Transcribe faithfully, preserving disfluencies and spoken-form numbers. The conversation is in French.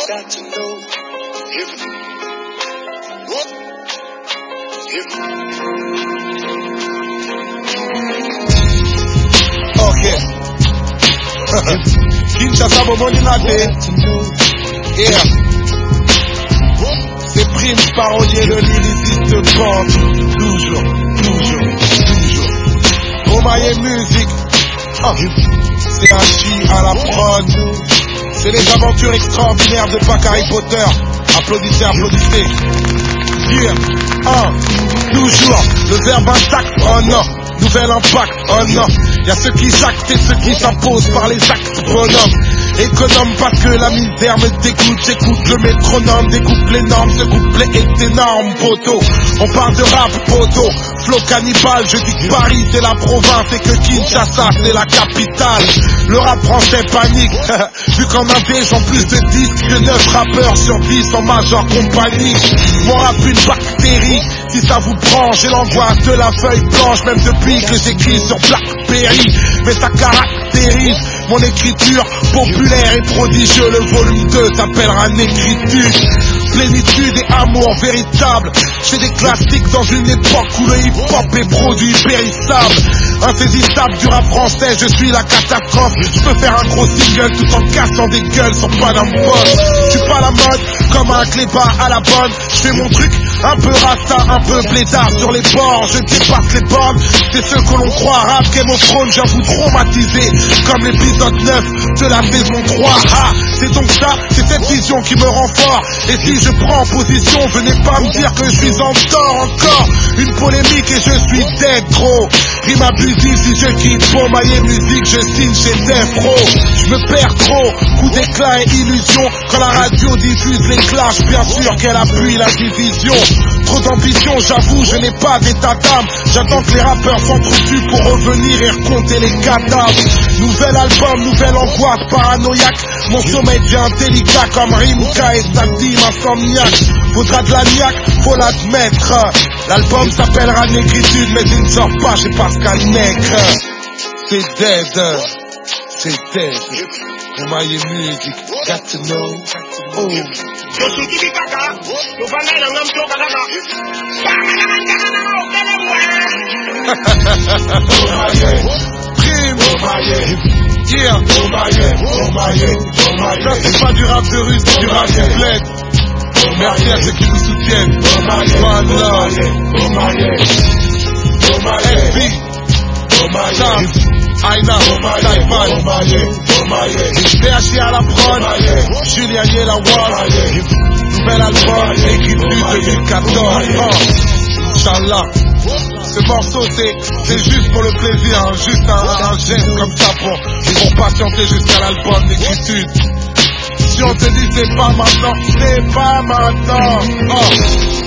got to know him. Him. Okay. Kinshasa, Bomoni Laté. Yeah. C'est Prime, parolier, le lyriciste bande. Toujours, toujours, toujours. Omaye musique. Oh. C'est un chi à la prod. C'est les aventures extraordinaires de Pac Harry Potter. Applaudissez, applaudissez. Yeah. Oh. Toujours. Le verbe intact. Oh non. Nouvel impact. Oh non. Y'a ceux qui jactent et ceux qui s'imposent par les actes. Bonhomme. Économe parce que la misère me dégoûte. J'écoute le métronome, découpe les normes. Ce couplet est énorme, poteau. On parle de rap, poteau. Flow cannibale, je dis que Paris c'est la province et que Kinshasa c'est la capitale. Le rap français panique, vu qu'en Indé j'en plus de disques que neuf rappeurs sur dix en majeure compagnie. Mon rap une bactérie, si ça vous prend, j'ai l'angoisse de la feuille blanche, même depuis que j'écris sur Blackberry. Mais ça caractérise mon écriture populaire et prodigieux. Le volume deux s'appellera Négritude. Plénitude et amour véritable. J'ai des classiques dans une époque où le hip-hop est produit périssable. Insaisissable du rap français, je suis la catastrophe. Je peux faire un gros single tout en cassant des gueules sur Panam Boss. Je suis pas la mode comme un cléba à la bonne. Je fais mon truc un peu rasta, un peu blédard sur les bords. Je dépasse les bornes, c'est ce que l'on croit. Rap Game of Thrones, j'avoue traumatisé comme l'épisode neuf de la saison trois. Ah, c'est donc ça, c'est cette vision qui me rend fort. Et si je prends position, venez pas me dire que je suis en tort encore. Une polémique et je suis dead gros. Rime abusive si je quitte Bomaye musique, je signe chez Def Pro. Je me perds trop, coup d'éclat et illusion. Quand la radio diffuse les clashs, bien sûr qu'elle appuie la division. Trop d'ambition, j'avoue, je n'ai pas d'état d'âme. J'attends que les rappeurs s'entretuent pour revenir et recompter les cadavres. Nouvel album, nouvelle angoisse paranoïaque. Mon sommeil devient délicat comme Rimka et sa team insomniaque. Faudra de la niaque, faut l'admettre. L'album s'appellera Négritude, mais il ne sort pas chez Pascal Nègre. C'est dead, c'est dead. Omaye music, got to know. Oh. Prime, yeah, ça c'est pas du rap de rue, c'est du rap de bled. Merci à ceux qui nous soutiennent. Voilà. F B, Sam, Aina, Taipan, P H I à la prod, Julien Yela Wall. Nouvel album, Négritude deux mille quatorze. Oh, Inch'Allah. Ce morceau c'est juste pour le plaisir, hein, juste un, un geste comme ça pour, pour patienter jusqu'à l'album Négritude. Si on te dit c'est pas maintenant, c'est pas maintenant. Oh.